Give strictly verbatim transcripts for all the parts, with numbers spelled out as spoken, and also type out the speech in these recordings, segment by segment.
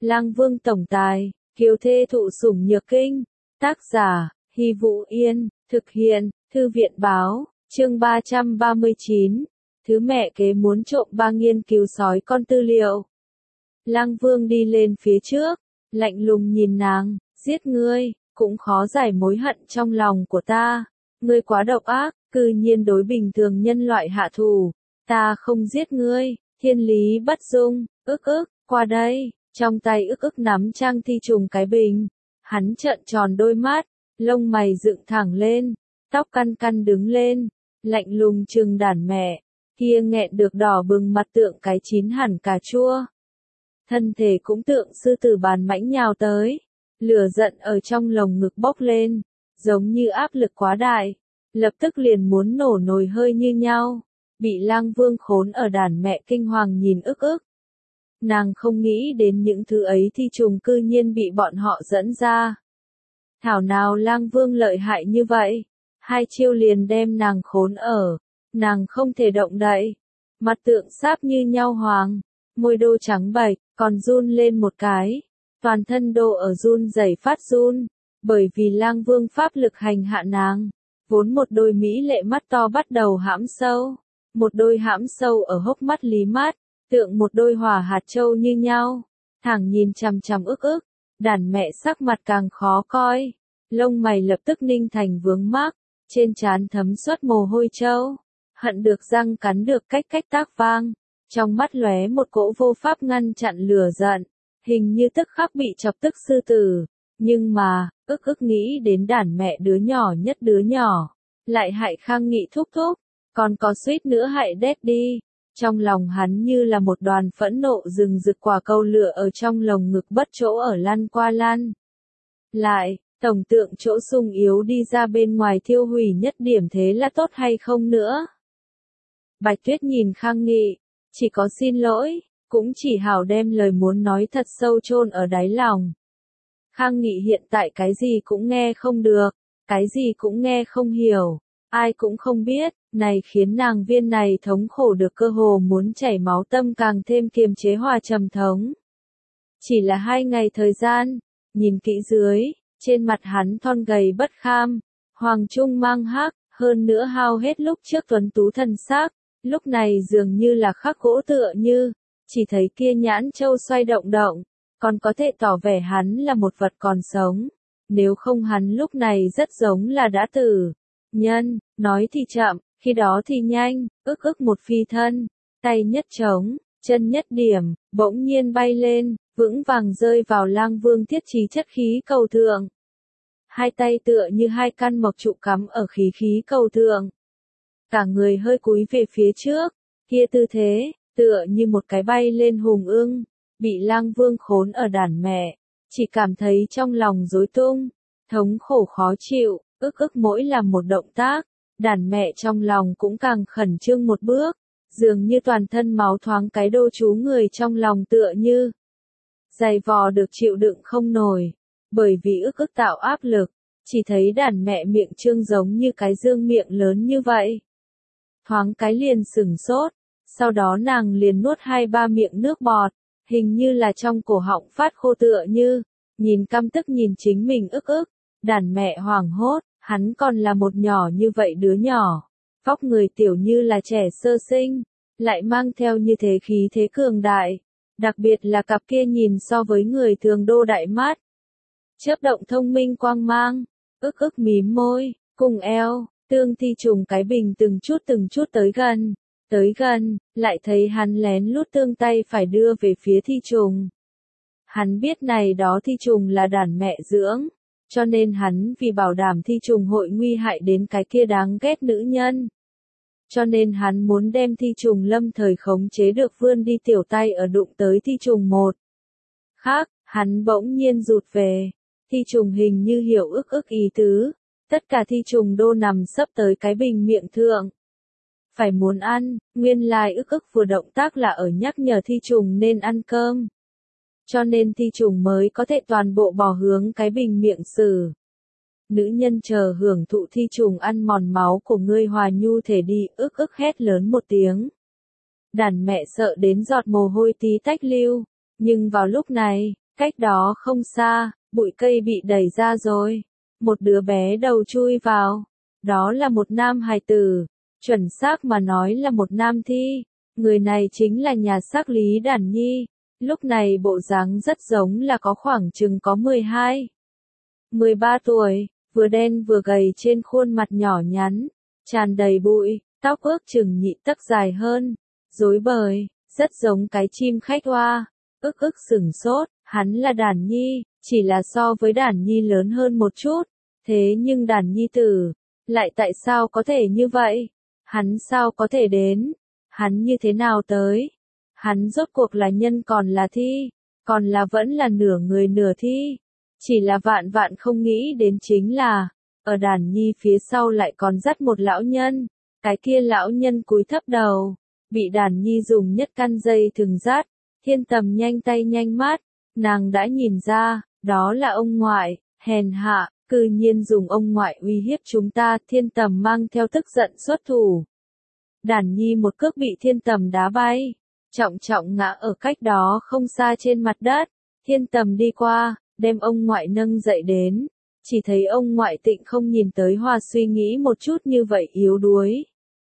Lang Vương tổng tài, kiều thê thụ sủng nhược kinh. Tác giả, Hy Vũ Yên, thực hiện, Thư viện báo, chương ba trăm ba mươi chín. Thứ mẹ kế muốn trộm ba nghiên cứu sói con tư liệu. Lang Vương đi lên phía trước, lạnh lùng nhìn nàng, giết ngươi, cũng khó giải mối hận trong lòng của ta. Ngươi quá độc ác, cư nhiên đối bình thường nhân loại hạ thủ. Ta không giết ngươi, thiên lý bất dung, ức ức, qua đây, trong tay ức ức nắm trang thi trùng cái bình. Hắn trợn tròn đôi mắt, lông mày dựng thẳng lên, tóc căn căn đứng lên, lạnh lùng trừng đàn mẹ, kia nghẹn được đỏ bừng mặt tượng cái chín hẳn cà chua. Thân thể cũng tượng sư tử bàn mãnh nhào tới, lửa giận ở trong lồng ngực bốc lên, giống như áp lực quá đại, lập tức liền muốn nổ nồi hơi như nhau, bị Lang Vương khốn ở đàn mẹ kinh hoàng nhìn ức ức. Nàng không nghĩ đến những thứ ấy thi trùng cư nhiên bị bọn họ dẫn ra. Thảo nào Lang Vương lợi hại như vậy, hai chiêu liền đem nàng khốn ở, nàng không thể động đậy, mặt tượng sáp như nhau hoàng, môi đô trắng bệch, còn run lên một cái, toàn thân đô ở run rẩy phát run, bởi vì Lang Vương pháp lực hành hạ nàng, vốn một đôi mỹ lệ mắt to bắt đầu hãm sâu, một đôi hãm sâu ở hốc mắt lý mắt, tượng một đôi hỏa hạt châu như nhau, thẳng nhìn chằm chằm ức ức, đàn mẹ sắc mặt càng khó coi, lông mày lập tức ninh thành vướng mắc, trên trán thấm suốt mồ hôi châu, hận được răng cắn được cách cách tác vang, trong mắt lóe một cỗ vô pháp ngăn chặn lửa giận, hình như tức khắc bị chọc tức sư tử, nhưng mà, ức ức nghĩ đến đàn mẹ đứa nhỏ nhất đứa nhỏ, lại hại Khang Nghị thúc thúc, còn có suýt nữa hại Daddy. Trong lòng hắn như là một đoàn phẫn nộ rừng rực quả cầu lửa ở trong lồng ngực bất chỗ ở lăn qua lăn. Lại, tổng tượng chỗ sung yếu đi ra bên ngoài thiêu hủy nhất điểm thế là tốt hay không nữa? Bạch Tuyết nhìn Khang Nghị, chỉ có xin lỗi, cũng chỉ hảo đem lời muốn nói thật sâu chôn ở đáy lòng. Khang Nghị hiện tại cái gì cũng nghe không được, cái gì cũng nghe không hiểu, ai cũng không biết, này khiến nàng viên này thống khổ được cơ hồ muốn chảy máu tâm càng thêm kiềm chế hòa trầm thống. Chỉ là hai ngày thời gian, nhìn kỹ dưới, trên mặt hắn thon gầy bất kham, hoàng trung mang hắc, hơn nữa hao hết lúc trước tuấn tú thần sắc, lúc này dường như là khắc gỗ tựa như, chỉ thấy kia nhãn châu xoay động động, còn có thể tỏ vẻ hắn là một vật còn sống, nếu không hắn lúc này rất giống là đã tử. Nhân, nói thì chậm, khi đó thì nhanh, ức ức một phi thân, tay nhất trống, chân nhất điểm, bỗng nhiên bay lên, vững vàng rơi vào Lang Vương thiết trí chất khí cầu thượng. Hai tay tựa như hai căn mộc trụ cắm ở khí khí cầu thượng. Cả người hơi cúi về phía trước, kia tư thế, tựa như một cái bay lên hùng ưng, bị Lang Vương khốn ở đàn mẹ, chỉ cảm thấy trong lòng rối tung, thống khổ khó chịu, ức ức mỗi làm một động tác, đàn mẹ trong lòng cũng càng khẩn trương một bước, dường như toàn thân máu thoáng cái đô chú người trong lòng tựa như dày vò được chịu đựng không nổi, bởi vì ức ức tạo áp lực, chỉ thấy đàn mẹ miệng trương giống như cái dương miệng lớn như vậy. Thoáng cái liền sửng sốt, sau đó nàng liền nuốt hai ba miệng nước bọt, hình như là trong cổ họng phát khô tựa như, nhìn căm tức nhìn chính mình ức ức, đàn mẹ hoảng hốt, hắn còn là một nhỏ như vậy đứa nhỏ, vóc người tiểu như là trẻ sơ sinh, lại mang theo như thế khí thế cường đại, đặc biệt là cặp kia nhìn so với người thường đô đại mắt. Chớp động thông minh quang mang, ức ức mím môi, cùng eo, tương thi trùng cái bình từng chút từng chút tới gần, tới gần, lại thấy hắn lén lút tương tay phải đưa về phía thi trùng. Hắn biết này đó thi trùng là đàn mẹ dưỡng, cho nên hắn vì bảo đảm thi trùng hội nguy hại đến cái kia đáng ghét nữ nhân. Cho nên hắn muốn đem thi trùng lâm thời khống chế được vươn đi tiểu tay ở đụng tới thi trùng một. Khác, hắn bỗng nhiên rụt về, thi trùng hình như hiểu ức ức ý tứ, tất cả thi trùng đô nằm sấp tới cái bình miệng thượng. Phải muốn ăn, nguyên lai ức ức vừa động tác là ở nhắc nhở thi trùng nên ăn cơm. Cho nên thi trùng mới có thể toàn bộ bò hướng cái bình miệng xử. Nữ nhân chờ hưởng thụ thi trùng ăn mòn máu của ngươi hòa nhu thể đi, ức ức hét lớn một tiếng. Đàn mẹ sợ đến giọt mồ hôi tí tách lưu, nhưng vào lúc này, Cách đó không xa, bụi cây bị đẩy ra rồi. Một đứa bé đầu chui vào. Đó là một nam hài tử. Chuẩn xác mà nói là một nam thi. Người này chính là nhà xác Lý Đản Nhi. Lúc này bộ dáng rất giống là có khoảng chừng có mười hai, mười ba tuổi, vừa đen vừa gầy trên khuôn mặt nhỏ nhắn, tràn đầy bụi, tóc ước chừng nhị tấc dài hơn, rối bời, rất giống cái chim khách hoa. Ức ức sửng sốt, hắn là Đản Nhi, chỉ là so với Đản Nhi lớn hơn một chút, thế nhưng Đản Nhi tử, lại tại sao có thể như vậy? Hắn sao có thể đến? Hắn như thế nào tới? Hắn rốt cuộc là nhân còn là thi, còn là vẫn là nửa người nửa thi. Chỉ là vạn vạn không nghĩ đến chính là, ở Đản Nhi phía sau lại còn dắt một lão nhân. Cái kia lão nhân cúi thấp đầu, bị Đản Nhi dùng nhất căn dây thừng dắt. Thiên Tầm nhanh tay nhanh mắt, nàng đã nhìn ra, đó là ông ngoại, hèn hạ, cư nhiên dùng ông ngoại uy hiếp chúng ta. Thiên Tầm mang theo tức giận xuất thủ. Đản Nhi một cước bị Thiên Tầm đá bay, trọng trọng ngã ở cách đó không xa trên mặt đất. Thiên Tầm đi qua, đem ông ngoại nâng dậy đến, chỉ thấy ông ngoại tịnh không nhìn tới Hòa suy nghĩ một chút như vậy yếu đuối.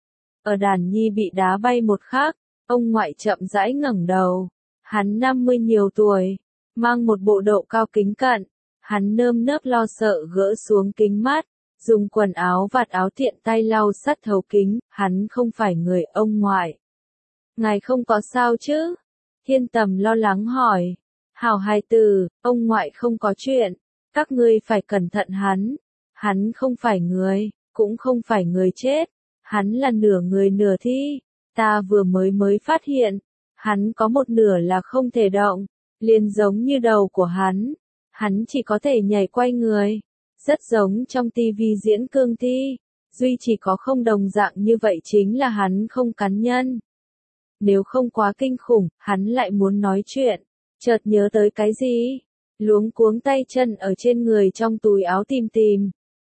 Ở Đản Nhi bị đá bay một khắc, ông ngoại chậm rãi ngẩng đầu, hắn năm mươi nhiều tuổi, mang một bộ độ cao kính cận, hắn nơm nớp lo sợ gỡ xuống kính mắt, dùng quần áo vạt áo tiện tay lau sắt thấu kính, hắn không phải người. Ông ngoại, ngài không có sao chứ? Thiên Tầm lo lắng hỏi. Hảo hài tử, ông ngoại không có chuyện, các ngươi phải cẩn thận hắn, hắn không phải người, cũng không phải người chết, hắn là nửa người nửa thi, ta vừa mới mới phát hiện, hắn có một nửa là không thể động, liền giống như đầu của hắn, hắn chỉ có thể nhảy quay người, rất giống trong tivi diễn cương thi, duy chỉ có không đồng dạng như vậy chính là hắn không cắn nhân. Nếu không quá kinh khủng, hắn lại muốn nói chuyện. Chợt nhớ tới cái gì, luống cuống tay chân ở trên người trong túi áo tìm tìm.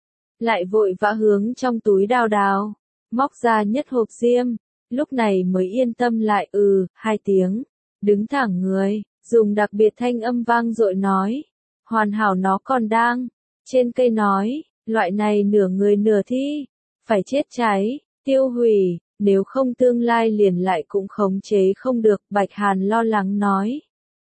Lại vội vã hướng trong túi đào đào, móc ra nhất hộp diêm, lúc này mới yên tâm lại. Ừ, hai tiếng, đứng thẳng người, dùng đặc biệt thanh âm vang dội nói, hoàn hảo nó còn đang, trên cây nói, loại này nửa người nửa thi, phải chết cháy, tiêu hủy, nếu không tương lai liền lại cũng khống chế không được. Bạch Hàn lo lắng nói.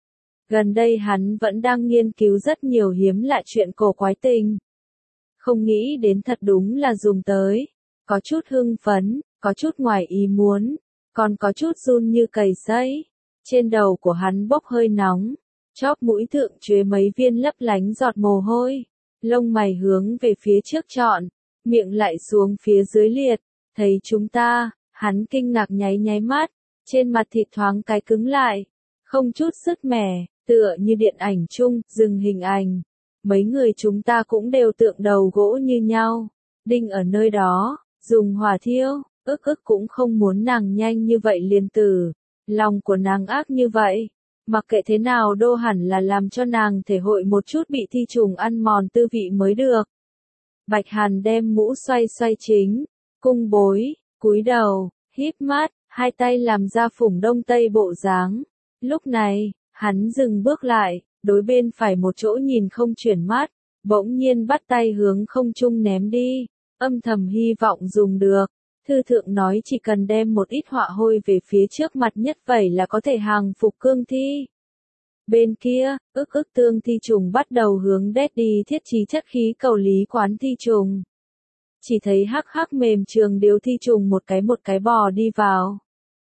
Gần đây hắn vẫn đang nghiên cứu rất nhiều hiếm lạ chuyện cổ quái tình. Không nghĩ đến thật đúng là dùng tới. Có chút hưng phấn, có chút ngoài ý muốn, còn có chút run như cầy sấy. Trên đầu của hắn bốc hơi nóng, chóp mũi thượng chuế mấy viên lấp lánh giọt mồ hôi. Lông mày hướng về phía trước trọn, miệng lại xuống phía dưới liệt. Thấy chúng ta, hắn kinh ngạc nháy nháy mắt, trên mặt thịt thoáng cái cứng lại, không chút sức mẻ. Tựa như điện ảnh chung, dừng hình ảnh. Mấy người chúng ta cũng đều tượng đầu gỗ như nhau. Đinh ở nơi đó, dùng hỏa thiêu, ức ức cũng không muốn nàng nhanh như vậy liền tử. Lòng của nàng ác như vậy. Mặc kệ thế nào đô hẳn là làm cho nàng thể hội một chút bị thi trùng ăn mòn tư vị mới được. Bạch Hàn đem mũ xoay xoay chính, cung bối, cúi đầu, híp mắt, hai tay làm ra phủng đông tây bộ dáng. Lúc này, hắn dừng bước lại, đối bên phải một chỗ nhìn không chuyển mắt, bỗng nhiên bắt tay hướng không trung ném đi, âm thầm hy vọng dùng được. Thư thượng nói chỉ cần đem một ít họa hôi về phía trước mặt nhất vậy là có thể hàng phục cương thi. Bên kia, ức ức tương thi trùng bắt đầu hướng đét đi thiết trí chất khí cầu lý quán thi trùng. Chỉ thấy hắc hắc mềm trường điếu thi trùng một cái một cái bò đi vào.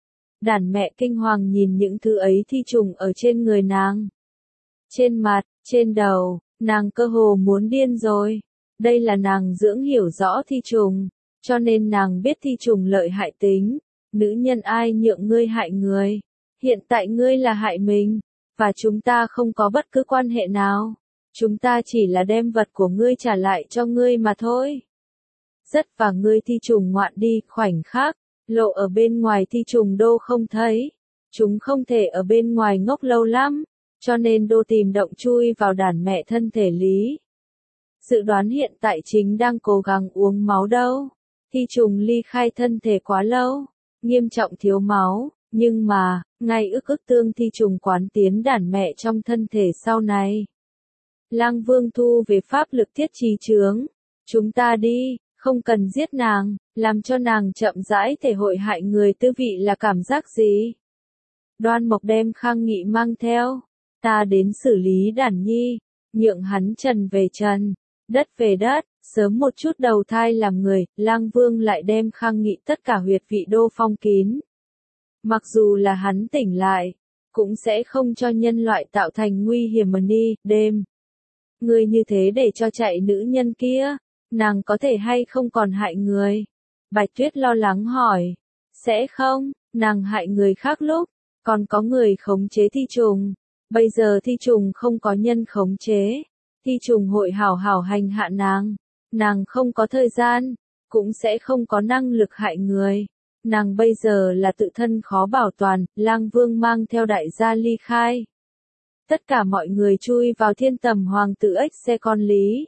Đàn mẹ kinh hoàng nhìn những thứ ấy thi trùng ở trên người nàng. Trên mặt, trên đầu, nàng cơ hồ muốn điên rồi. Đây là nàng dưỡng hiểu rõ thi trùng, cho nên nàng biết thi trùng lợi hại tính. Nữ nhân ai nhượng ngươi hại người. Hiện tại ngươi là hại mình, và chúng ta không có bất cứ quan hệ nào. Chúng ta chỉ là đem vật của ngươi trả lại cho ngươi mà thôi. Rất và ngươi thi trùng ngoạn đi, khoảnh khắc. Lộ ở bên ngoài thi trùng đô không thấy. Chúng không thể ở bên ngoài ngốc lâu lắm, cho nên đô tìm động chui vào đàn mẹ thân thể lý. Dự đoán hiện tại chính đang cố gắng uống máu đâu. Thi trùng ly khai thân thể quá lâu, nghiêm trọng thiếu máu, Nhưng mà, ngay ức ức tương thi trùng quán tiến đàn mẹ trong thân thể sau này. Lang Vương thu về pháp lực thiết trì chướng. Chúng ta đi, không cần giết nàng, làm cho nàng chậm rãi thể hội hại người tư vị là cảm giác gì. Đoan Mộc đem Khang Nghị mang theo. Ta đến xử lý đàn nhi, nhượng hắn trần về trần, đất về đất, sớm một chút đầu thai làm người. Lang Vương lại đem Khang Nghị tất cả huyệt vị đô phong kín. Mặc dù là hắn tỉnh lại, cũng sẽ không cho nhân loại tạo thành nguy hiểm mà ni, đêm. Người như thế để cho chạy nữ nhân kia, nàng có thể hay không còn hại người? Bạch Tuyết lo lắng hỏi. Sẽ không, nàng hại người khác lúc, còn có người khống chế thi trùng. Bây giờ thi trùng không có nhân khống chế, thi trùng hội hảo hảo hành hạ nàng. Nàng không có thời gian, cũng sẽ không có năng lực hại người. Nàng bây giờ là tự thân khó bảo toàn. Lang Vương mang theo đại gia ly khai. Tất cả mọi người chui vào thiên tầm hoàng tử ếch xe con lý.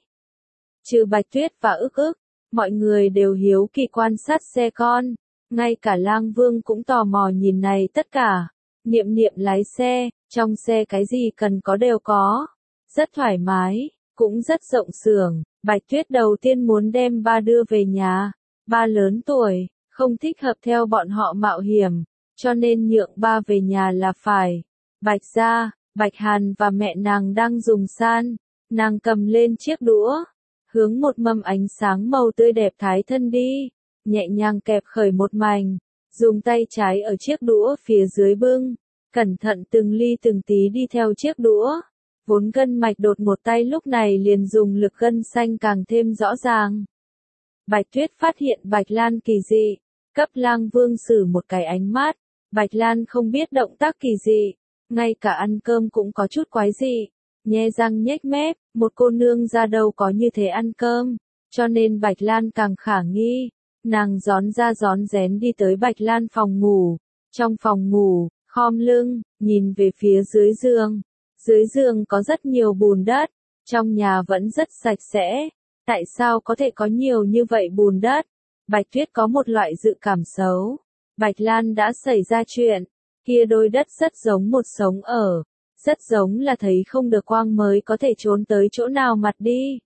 Trừ Bạch Tuyết và ức ức, mọi người đều hiếu kỳ quan sát xe con. Ngay cả Lang Vương cũng tò mò nhìn này tất cả. Niệm Niệm lái xe, trong xe cái gì cần có đều có. Rất thoải mái, cũng rất rộng xưởng. Bạch Tuyết đầu tiên muốn đem ba đưa về nhà. Ba lớn tuổi, không thích hợp theo bọn họ mạo hiểm, cho nên nhượng ba về nhà là phải. Bạch gia, Bạch Hàn và mẹ nàng đang dùng san. Nàng cầm lên chiếc đũa, hướng một mâm ánh sáng màu tươi đẹp thái thân đi, nhẹ nhàng kẹp khởi một mảnh, dùng tay trái ở chiếc đũa phía dưới bưng, cẩn thận từng ly từng tí đi theo chiếc đũa. Vốn gân mạch đột một tay lúc này liền dùng lực gân xanh càng thêm rõ ràng. Bạch Tuyết phát hiện Bạch Lan kỳ dị, cấp Lang Vương sử một cái ánh mắt. Bạch Lan không biết động tác kỳ dị, ngay cả ăn cơm cũng có chút quái dị, nhe răng nhếch mép. Một cô nương ra đâu có như thế ăn cơm, cho nên Bạch Lan càng khả nghi. Nàng gión ra gión rén đi tới Bạch Lan phòng ngủ. Trong phòng ngủ, khom lưng, nhìn về phía dưới giường. Dưới giường có rất nhiều bùn đất, trong nhà vẫn rất sạch sẽ. Tại sao có thể có nhiều như vậy bùn đất? Bạch Tuyết có một loại dự cảm xấu. Bạch Lan đã xảy ra chuyện, kia đôi đất rất giống một sống ở, rất giống là thấy không được quang mới có thể trốn tới chỗ nào mặt đi.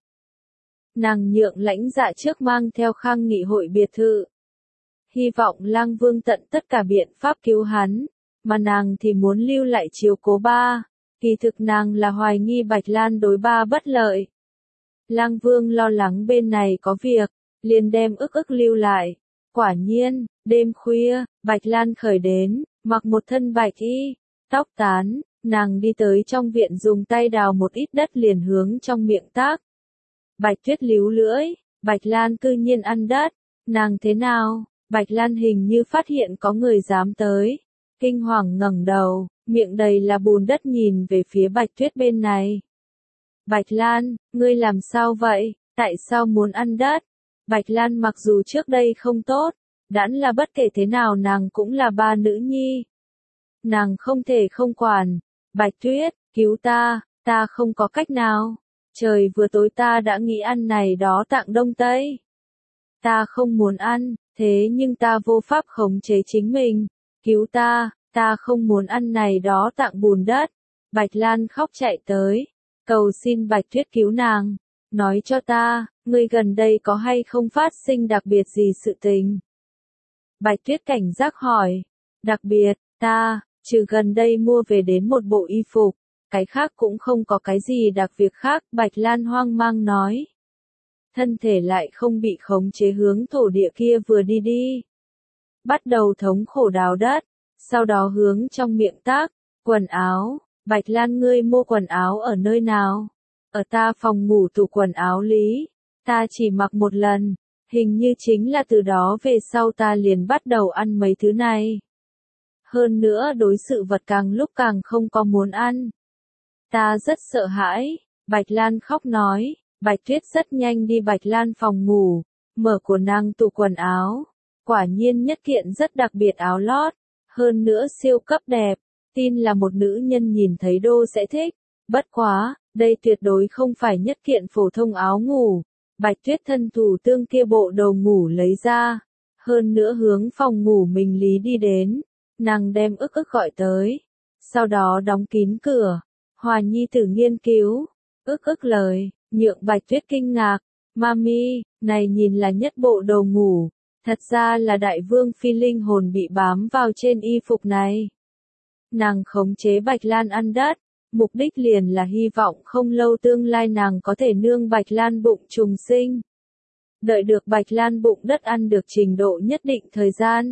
Nàng nhượng Lãnh Dạ trước mang theo Khang Nghị hội biệt thự. Hy vọng Lang Vương tận tất cả biện pháp cứu hắn, mà nàng thì muốn lưu lại chiếu cố ba. Kỳ thực nàng là hoài nghi Bạch Lan đối ba bất lợi. Lang Vương lo lắng bên này có việc, liền đem ức ức lưu lại. Quả nhiên, đêm khuya, Bạch Lan khởi đến, mặc một thân bạch y, tóc tán, nàng đi tới trong viện dùng tay đào một ít đất liền hướng trong miệng tác. Bạch Tuyết líu lưỡi, Bạch Lan cư nhiên ăn đất, nàng thế nào? Bạch Lan hình như phát hiện có người dám tới, kinh hoàng ngẩng đầu, miệng đầy là bùn đất nhìn về phía Bạch Tuyết bên này. Bạch Lan, ngươi làm sao vậy? Tại sao muốn ăn đất? Bạch Lan mặc dù trước đây không tốt, đãn là bất kể thế nào nàng cũng là ba nữ nhi. Nàng không thể không quản. Bạch Tuyết, cứu ta, ta không có cách nào. Trời vừa tối ta đã nghĩ ăn này đó tặng Đông Tây. Ta không muốn ăn, thế nhưng ta vô pháp khống chế chính mình. Cứu ta, ta không muốn ăn này đó tặng bùn đất. Bạch Lan khóc chạy tới, cầu xin Bạch Tuyết cứu nàng. Nói cho ta, ngươi gần đây có hay không phát sinh đặc biệt gì sự tình? Bạch Tuyết cảnh giác hỏi. Đặc biệt, ta, trừ gần đây mua về đến một bộ y phục, cái khác cũng không có cái gì đặc biệt khác. Bạch Lan hoang mang nói. Thân thể lại không bị khống chế hướng thổ địa kia vừa đi đi. Bắt đầu thống khổ đào đất, sau đó hướng trong miệng tác, quần áo. Bạch Lan, ngươi mua quần áo ở nơi nào? Ở ta phòng ngủ tủ quần áo lý. Ta chỉ mặc một lần, hình như chính là từ đó về sau ta liền bắt đầu ăn mấy thứ này. Hơn nữa đối sự vật càng lúc càng không có muốn ăn. Ta rất sợ hãi, Bạch Lan khóc nói. Bạch Tuyết rất nhanh đi Bạch Lan phòng ngủ, mở của nàng tủ quần áo. Quả nhiên nhất kiện rất đặc biệt áo lót, hơn nữa siêu cấp đẹp, tin là một nữ nhân nhìn thấy đô sẽ thích. Bất quá, đây tuyệt đối không phải nhất kiện phổ thông áo ngủ. Bạch Tuyết thân thủ tương kia bộ đồ ngủ lấy ra, hơn nữa hướng phòng ngủ mình lý đi đến. Nàng đem ức ức gọi tới, sau đó đóng kín cửa. Hòa nhi tử nghiên cứu, ức ức lời, nhượng Bạch Tuyết kinh ngạc, mami, này nhìn là nhất bộ đồ ngủ, thật ra là đại vương phi linh hồn bị bám vào trên y phục này. Nàng khống chế Bạch Lan ăn đất, mục đích liền là hy vọng không lâu tương lai nàng có thể nương Bạch Lan bụng trùng sinh. Đợi được Bạch Lan bụng đất ăn được trình độ nhất định thời gian.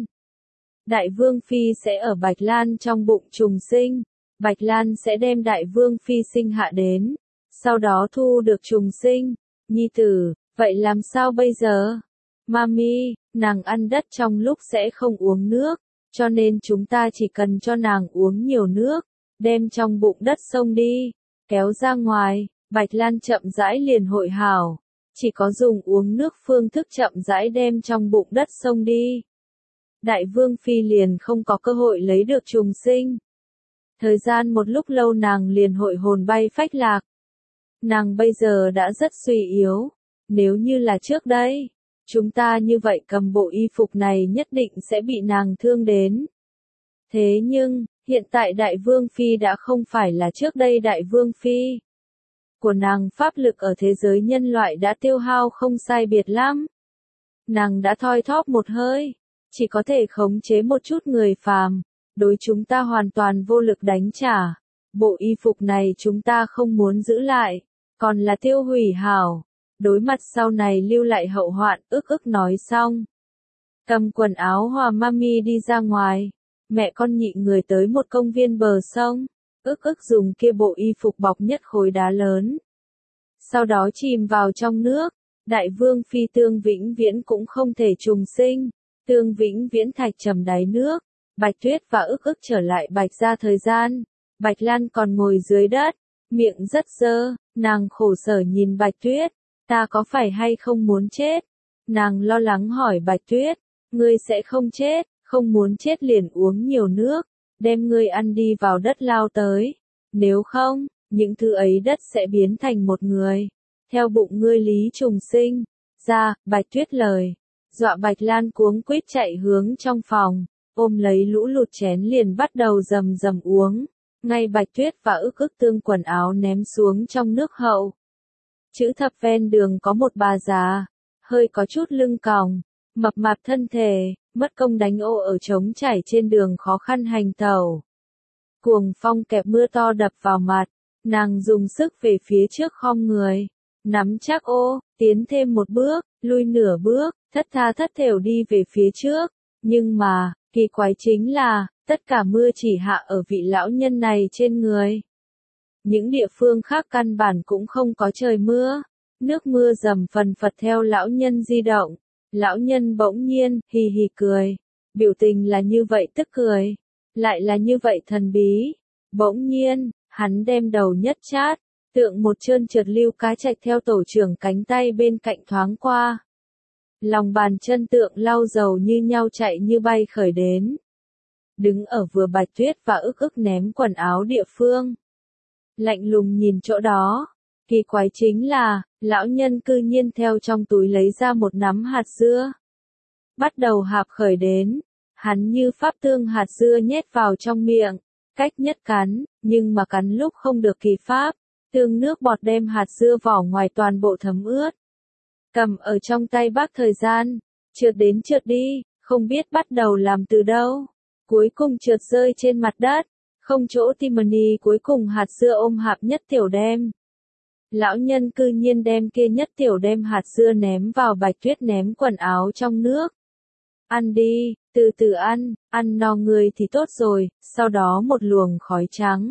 Đại vương phi sẽ ở Bạch Lan trong bụng trùng sinh, Bạch Lan sẽ đem đại vương phi sinh hạ đến, sau đó thu được trùng sinh, nhi tử, vậy làm sao bây giờ? Mami, nàng ăn đất trong lúc sẽ không uống nước, cho nên chúng ta chỉ cần cho nàng uống nhiều nước, đem trong bụng đất xông đi, kéo ra ngoài, Bạch Lan chậm rãi liền hội hảo, chỉ có dùng uống nước phương thức chậm rãi đem trong bụng đất xông đi. Đại vương phi liền không có cơ hội lấy được trùng sinh. Thời gian một lúc lâu nàng liền hội hồn bay phách lạc. Nàng bây giờ đã rất suy yếu, nếu như là trước đây, chúng ta như vậy cầm bộ y phục này nhất định sẽ bị nàng thương đến. Thế nhưng, hiện tại đại vương phi đã không phải là trước đây đại vương phi. Của nàng pháp lực ở thế giới nhân loại đã tiêu hao không sai biệt lắm. Nàng đã thoi thóp một hơi, chỉ có thể khống chế một chút người phàm, đối chúng ta hoàn toàn vô lực đánh trả. Bộ y phục này chúng ta không muốn giữ lại, còn là tiêu hủy hảo. Đối mặt sau này lưu lại hậu hoạn, ức ức nói xong. Cầm quần áo Hòa mami đi ra ngoài, mẹ con nhị người tới một công viên bờ sông, ức ức dùng kia bộ y phục bọc nhất khối đá lớn. Sau đó chìm vào trong nước, đại vương phi Tương vĩnh viễn cũng không thể trùng sinh, Tương vĩnh viễn thạch trầm đáy nước, Bạch Tuyết và ức ức trở lại Bạch gia thời gian, Bạch Lan còn ngồi dưới đất, miệng rất dơ, nàng khổ sở nhìn Bạch Tuyết. Ta có phải hay không muốn chết? Nàng lo lắng hỏi Bạch Tuyết, ngươi sẽ không chết, không muốn chết liền uống nhiều nước, đem ngươi ăn đi vào đất lao tới. Nếu không, những thứ ấy đất sẽ biến thành một người. Theo bụng ngươi lý trùng sinh. Ra, Bạch Tuyết lời. Dọa Bạch Lan cuống quýt chạy hướng trong phòng, ôm lấy lũ lụt chén liền bắt đầu rầm rầm uống. Ngay Bạch Tuyết và ức ức tương quần áo ném xuống trong nước hậu. Chữ thập ven đường có một bà già, hơi có chút lưng còng, mập mạp thân thể, mất công đánh ô ở trống trải trên đường khó khăn hành tẩu. Cuồng phong kẹp mưa to đập vào mặt, nàng dùng sức về phía trước khom người, nắm chắc ô, tiến thêm một bước, lui nửa bước, thất tha thất thểu đi về phía trước, nhưng mà, kỳ quái chính là, tất cả mưa chỉ hạ ở vị lão nhân này trên người. Những địa phương khác căn bản cũng không có trời mưa, nước mưa rầm phần phật theo lão nhân di động, lão nhân bỗng nhiên, hì hì cười, biểu tình là như vậy tức cười, lại là như vậy thần bí, bỗng nhiên, hắn đem đầu nhất chát, tượng một trơn trượt lưu cá trạch theo tổ trưởng cánh tay bên cạnh thoáng qua. Lòng bàn chân tượng lau dầu như nhau chạy như bay khởi đến. Đứng ở vừa Bạch Tuyết và ức ức ném quần áo địa phương. Lạnh lùng nhìn chỗ đó, kỳ quái chính là, lão nhân cư nhiên theo trong túi lấy ra một nắm hạt dưa. Bắt đầu hạp khởi đến, hắn như pháp tương hạt dưa nhét vào trong miệng, cách nhất cắn, nhưng mà cắn lúc không được kỳ pháp, tương nước bọt đem hạt dưa vỏ ngoài toàn bộ thấm ướt. Cầm ở trong tay bác thời gian, trượt đến trượt đi, không biết bắt đầu làm từ đâu, cuối cùng trượt rơi trên mặt đất. Không chỗ Timony cuối cùng hạt dưa ôm hạp nhất tiểu đem. Lão nhân cư nhiên đem kia nhất tiểu đem hạt dưa ném vào Bạch Tuyết ném quần áo trong nước. Ăn đi, từ từ ăn, ăn no người thì tốt rồi, sau đó một luồng khói trắng.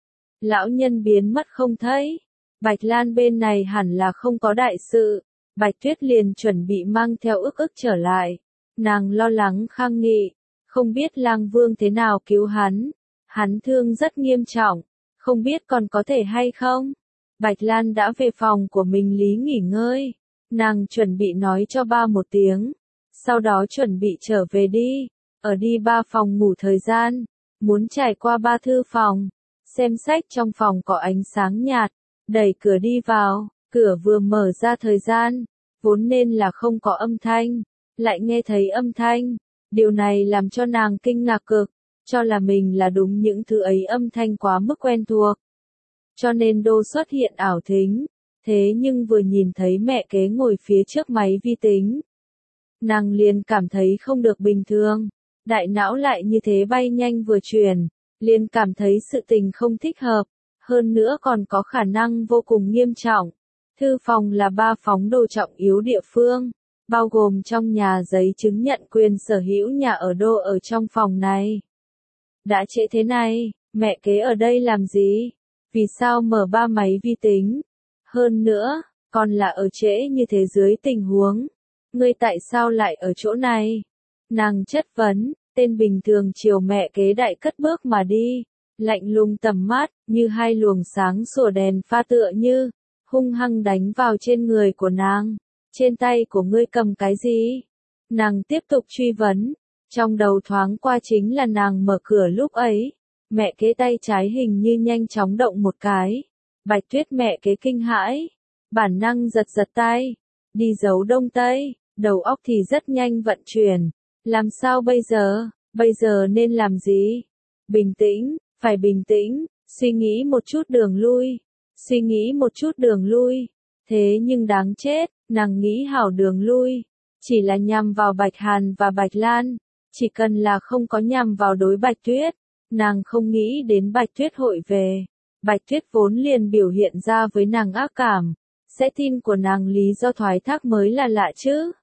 Lão nhân biến mất không thấy. Bạch Lan bên này hẳn là không có đại sự. Bạch Tuyết liền chuẩn bị mang theo ức ức trở lại. Nàng lo lắng khang nghị, không biết Lang Vương thế nào cứu hắn. Hắn thương rất nghiêm trọng, không biết còn có thể hay không. Bạch Lan đã về phòng của mình lý nghỉ ngơi. Nàng chuẩn bị nói cho ba một tiếng. Sau đó chuẩn bị trở về đi. Ở đi ba phòng ngủ thời gian. Muốn trải qua ba thư phòng. Xem sách trong phòng có ánh sáng nhạt. Đẩy cửa đi vào. Cửa vừa mở ra thời gian. Vốn nên là không có âm thanh. Lại nghe thấy âm thanh. Điều này làm cho nàng kinh ngạc cực. cho là mình là đúng những thứ ấy âm thanh quá mức quen thuộc. Cho nên đô xuất hiện ảo thính, thế nhưng vừa nhìn thấy mẹ kế ngồi phía trước máy vi tính. Nàng liền cảm thấy không được bình thường, đại não lại như thế bay nhanh vừa chuyển, liền cảm thấy sự tình không thích hợp, hơn nữa còn có khả năng vô cùng nghiêm trọng. Thư phòng là ba phóng đồ trọng yếu địa phương, bao gồm trong nhà giấy chứng nhận quyền sở hữu nhà ở đô ở trong phòng này. Đã trễ thế này, mẹ kế ở đây làm gì? Vì sao mở ba máy vi tính? Hơn nữa, còn là ở trễ như thế dưới tình huống. Ngươi tại sao lại ở chỗ này? Nàng chất vấn, tên bình thường chiều mẹ kế đại cất bước mà đi, lạnh lùng tầm mắt, như hai luồng sáng sủa đèn pha tựa như, hung hăng đánh vào trên người của nàng. Trên tay của ngươi cầm cái gì? Nàng tiếp tục truy vấn, trong đầu thoáng qua chính là nàng mở cửa lúc ấy. Mẹ kế tay trái hình như nhanh chóng động một cái. Bạch Tuyết mẹ kế kinh hãi, bản năng giật giật tay, đi giấu đông tây, đầu óc thì rất nhanh vận chuyển. Làm sao bây giờ, bây giờ nên làm gì? Bình tĩnh, phải bình tĩnh, suy nghĩ một chút đường lui, suy nghĩ một chút đường lui. Thế nhưng đáng chết, nàng nghĩ hảo đường lui, chỉ là nhằm vào Bạch Hàn và Bạch Lan, chỉ cần là không có nhằm vào đối Bạch Tuyết. Nàng không nghĩ đến Bạch Tuyết hội về. Bạch Tuyết vốn liền biểu hiện ra với nàng ác cảm, sẽ tin của nàng lý do thoái thác mới là lạ chứ.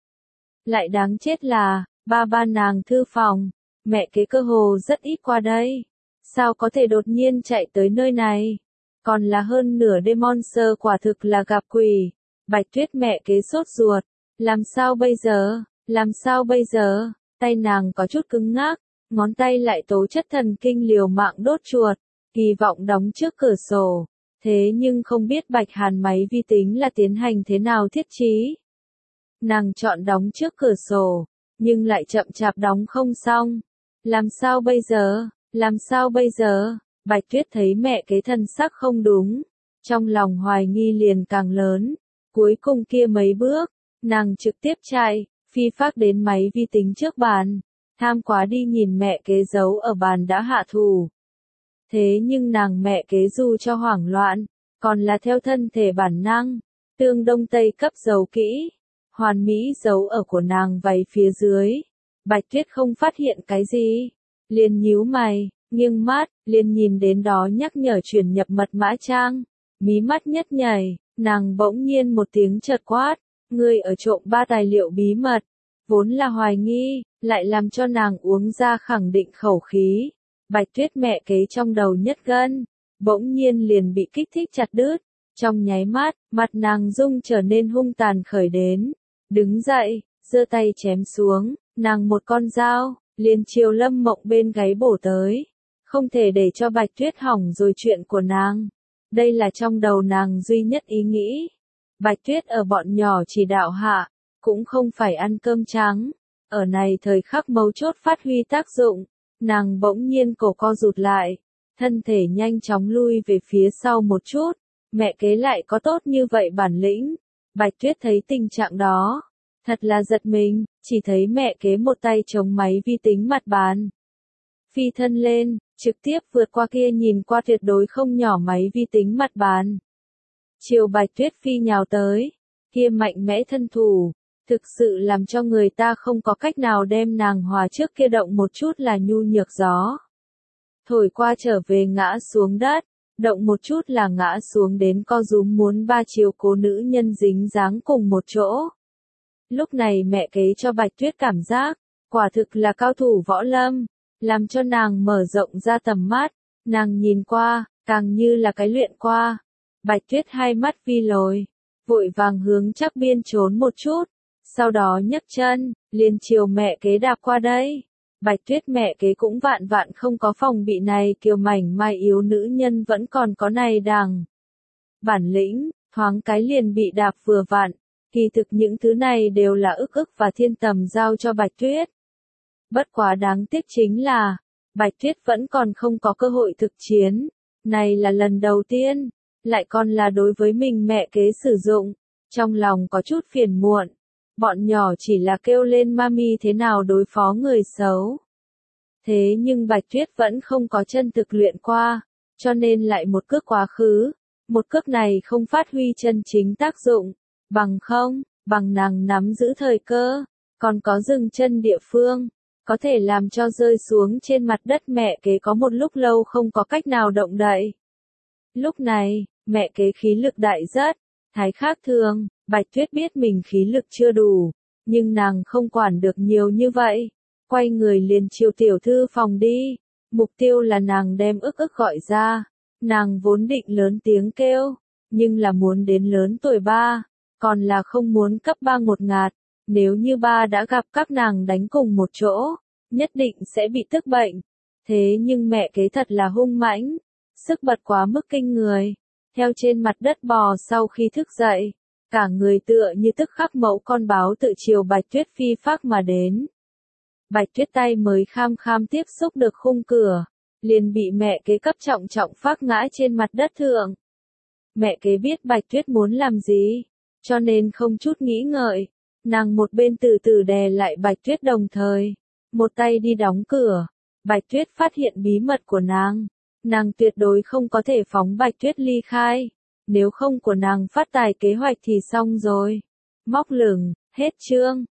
Lại đáng chết là, ba ba nàng thư phòng, mẹ kế cơ hồ rất ít qua đây. Sao có thể đột nhiên chạy tới nơi này? Còn là hơn nửa đêm monster quả thực là gặp quỷ. Bạch Tuyết mẹ kế sốt ruột. Làm sao bây giờ? Làm sao bây giờ? Tay nàng có chút cứng ngắc. Ngón tay lại tố chất thần kinh liều mạng đốt chuột, kỳ vọng đóng trước cửa sổ. Thế nhưng không biết Bạch Hàn máy vi tính là tiến hành thế nào thiết trí. Nàng chọn đóng trước cửa sổ, nhưng lại chậm chạp đóng không xong. Làm sao bây giờ? Làm sao bây giờ? Bạch Tuyết thấy mẹ kế thân sắc không đúng. Trong lòng hoài nghi liền càng lớn. Cuối cùng kia mấy bước, nàng trực tiếp chạy, phi phác đến máy vi tính trước bàn. Tham quá đi nhìn mẹ kế giấu ở bàn đã hạ thủ. Thế nhưng nàng mẹ kế dù cho hoảng loạn, còn là theo thân thể bản năng, tương đông tây cấp giấu kỹ, hoàn mỹ giấu ở của nàng váy phía dưới. Bạch Tuyết không phát hiện cái gì, liền nhíu mày, nghiêng mắt, liền nhìn đến đó nhắc nhở chuyển nhập mật mã trang, mí mắt nhất nhảy, nàng bỗng nhiên một tiếng chợt quát, ngươi ở trộm ba tài liệu bí mật. Vốn là hoài nghi, lại làm cho nàng uống ra khẳng định khẩu khí. Bạch Tuyết mẹ kế trong đầu nhất gân, bỗng nhiên liền bị kích thích chặt đứt. Trong nháy mắt, mặt nàng rung trở nên hung tàn khởi đến. Đứng dậy, giơ tay chém xuống, nàng một con dao, liền chiều Lâm Mộng bên gáy bổ tới. Không thể để cho Bạch Tuyết hỏng rồi chuyện của nàng. Đây là trong đầu nàng duy nhất ý nghĩ. Bạch Tuyết ở bọn nhỏ chỉ đạo hạ, cũng không phải ăn cơm trắng. Ở này thời khắc mấu chốt phát huy tác dụng, nàng bỗng nhiên cổ co rụt lại, thân thể nhanh chóng lui về phía sau một chút. Mẹ kế lại có tốt như vậy bản lĩnh. Bạch Tuyết thấy tình trạng đó, thật là giật mình, chỉ thấy mẹ kế một tay chống máy vi tính mặt bàn. Phi thân lên, trực tiếp vượt qua kia nhìn qua tuyệt đối không nhỏ máy vi tính mặt bàn. Chiều Bạch Tuyết phi nhào tới, kia mạnh mẽ thân thủ, thực sự làm cho người ta không có cách nào đem nàng hòa trước kia động một chút là nhu nhược gió. Thổi qua trở về ngã xuống đất, động một chút là ngã xuống đến co rúm muốn ba chiều cố nữ nhân dính dáng cùng một chỗ. Lúc này mẹ kế cho Bạch Tuyết cảm giác, quả thực là cao thủ võ lâm, làm cho nàng mở rộng ra tầm mắt, nàng nhìn qua, càng như là cái luyện qua. Bạch Tuyết hai mắt vi lồi, vội vàng hướng chắc biên trốn một chút, sau đó nhấc chân, liền chiều mẹ kế đạp qua đây. Bạch Tuyết mẹ kế cũng vạn vạn không có phòng bị này, kiều mảnh mai yếu nữ nhân vẫn còn có này đằng. Bản lĩnh, thoáng cái liền bị đạp vừa vặn, kỳ thực những thứ này đều là ức ức và thiên tầm giao cho Bạch Tuyết. Bất quá đáng tiếc chính là, Bạch Tuyết vẫn còn không có cơ hội thực chiến, này là lần đầu tiên, lại còn là đối với mình mẹ kế sử dụng, trong lòng có chút phiền muộn. Bọn nhỏ chỉ là kêu lên mami thế nào đối phó người xấu. Thế nhưng Bạch Tuyết vẫn không có chân thực luyện qua, cho nên lại một cước quá khứ. Một cước này không phát huy chân chính tác dụng, bằng không, bằng nàng nắm giữ thời cơ, còn có dừng chân địa phương, có thể làm cho rơi xuống trên mặt đất mẹ kế có một lúc lâu không có cách nào động đậy. Lúc này, mẹ kế khí lực đại rất, thái khác thường, Bạch Tuyết biết mình khí lực chưa đủ, nhưng nàng không quản được nhiều như vậy, quay người liền chiều tiểu thư phòng đi, mục tiêu là nàng đem ức ức gọi ra, nàng vốn định lớn tiếng kêu, nhưng là muốn đến lớn tuổi ba, còn là không muốn cấp ba một ngạt, nếu như ba đã gặp các nàng đánh cùng một chỗ, nhất định sẽ bị tức bệnh, thế nhưng mẹ kế thật là hung mãnh, sức bật quá mức kinh người, theo trên mặt đất bò sau khi thức dậy, cả người tựa như tức khắc mẫu con báo tự chiều Bạch Tuyết phi phác mà đến. Bạch Tuyết tay mới kham kham tiếp xúc được khung cửa, liền bị mẹ kế cấp trọng trọng phác ngã trên mặt đất thượng. Mẹ kế biết Bạch Tuyết muốn làm gì, cho nên không chút nghĩ ngợi, nàng một bên từ từ đè lại Bạch Tuyết đồng thời, một tay đi đóng cửa. Bạch Tuyết phát hiện bí mật của nàng, nàng tuyệt đối không có thể phóng Bạch Tuyết ly khai, nếu không của nàng phát tài kế hoạch thì xong rồi. Móc lửng, hết chương.